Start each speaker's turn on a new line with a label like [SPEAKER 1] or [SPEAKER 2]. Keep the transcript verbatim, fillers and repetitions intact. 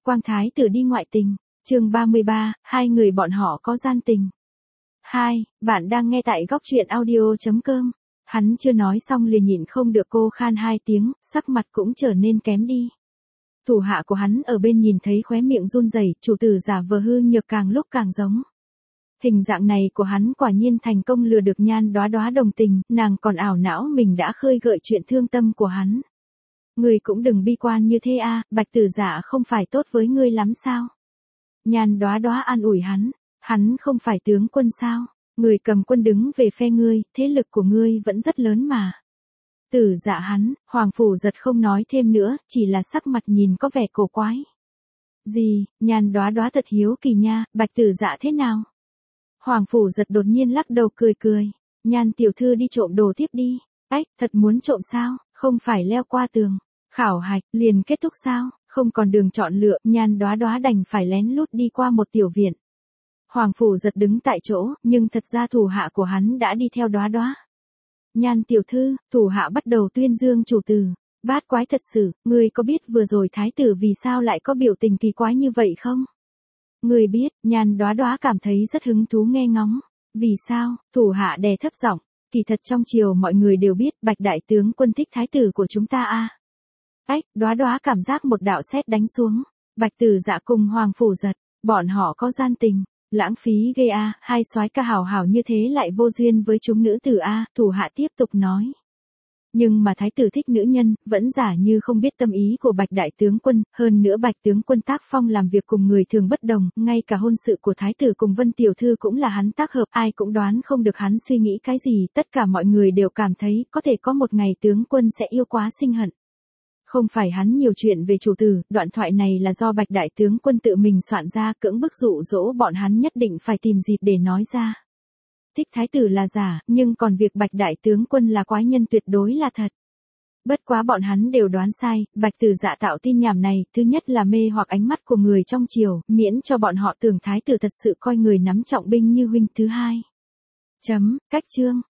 [SPEAKER 1] Quang thái tử đi ngoại tình. Chương ba mươi ba, hai người bọn họ có gian tình. hai, bạn đang nghe tại góc truyện audio chấm com. Hắn chưa nói xong liền nhịn không được cô khan hai tiếng, sắc mặt cũng trở nên kém đi. Thủ hạ của hắn ở bên nhìn thấy khóe miệng run rẩy, chủ tử giả vờ hư nhược càng lúc càng giống. Hình dạng này của hắn quả nhiên thành công lừa được Nhan Đóa Đóa đồng tình, nàng còn ảo não mình đã khơi gợi chuyện thương tâm của hắn. Ngươi cũng đừng bi quan như thế a, Bạch tử giả không phải tốt với ngươi lắm sao? Nhan Đóa Đóa an ủi hắn, hắn không phải tướng quân sao? Người cầm quân đứng về phe ngươi, thế lực của ngươi vẫn rất lớn mà. Tử dạ hắn, Hoàng Phủ Giật không nói thêm nữa, chỉ là sắc mặt nhìn có vẻ cổ quái. Gì, Nhan Đóa Đóa thật hiếu kỳ nha, Bạch tử dạ thế nào? Hoàng Phủ Giật đột nhiên lắc đầu cười cười, Nhan tiểu thư đi trộm đồ tiếp đi. Ách, thật muốn trộm sao, không phải leo qua tường. Khảo hạch, liền kết thúc sao, không còn đường chọn lựa, Nhan Đóa Đóa đành phải lén lút đi qua một tiểu viện. Hoàng Phủ Giật đứng tại chỗ, nhưng thật ra thủ hạ của hắn đã đi theo Đóa Đóa. Nhan tiểu thư, thủ hạ bắt đầu tuyên dương chủ tử. Bát quái thật sự, ngươi có biết vừa rồi thái tử vì sao lại có biểu tình kỳ quái như vậy không? Ngươi biết, Nhan Đóa Đóa cảm thấy rất hứng thú nghe ngóng. Vì sao? Thủ hạ đè thấp giọng. Kỳ thật trong triều mọi người đều biết Bạch đại tướng quân thích thái tử của chúng ta a. Ách, Đóa Đóa cảm giác một đạo sét đánh xuống. Bạch tử dạ cùng Hoàng Phủ Giật, bọn họ có gian tình. Lãng phí ghê a, hai soái ca hảo hảo như thế lại vô duyên với chúng nữ tử a, thủ hạ tiếp tục nói. Nhưng mà thái tử thích nữ nhân, vẫn giả như không biết tâm ý của Bạch đại tướng quân, hơn nữa Bạch tướng quân tác phong làm việc cùng người thường bất đồng, ngay cả hôn sự của thái tử cùng Vân tiểu thư cũng là hắn tác hợp, ai cũng đoán không được hắn suy nghĩ cái gì, tất cả mọi người đều cảm thấy có thể có một ngày tướng quân sẽ yêu quá sinh hận. Không phải hắn nhiều chuyện về chủ tử, đoạn thoại này là do Bạch đại tướng quân tự mình soạn ra, cưỡng bức dụ dỗ bọn hắn nhất định phải tìm dịp để nói ra. Thích thái tử là giả, nhưng còn việc Bạch đại tướng quân là quái nhân tuyệt đối là thật. Bất quá bọn hắn đều đoán sai, Bạch tử dạ tạo tin nhảm này, thứ nhất là mê hoặc ánh mắt của người trong triều, miễn cho bọn họ tưởng thái tử thật sự coi người nắm trọng binh như huynh. Thứ hai, chấm, cách chương,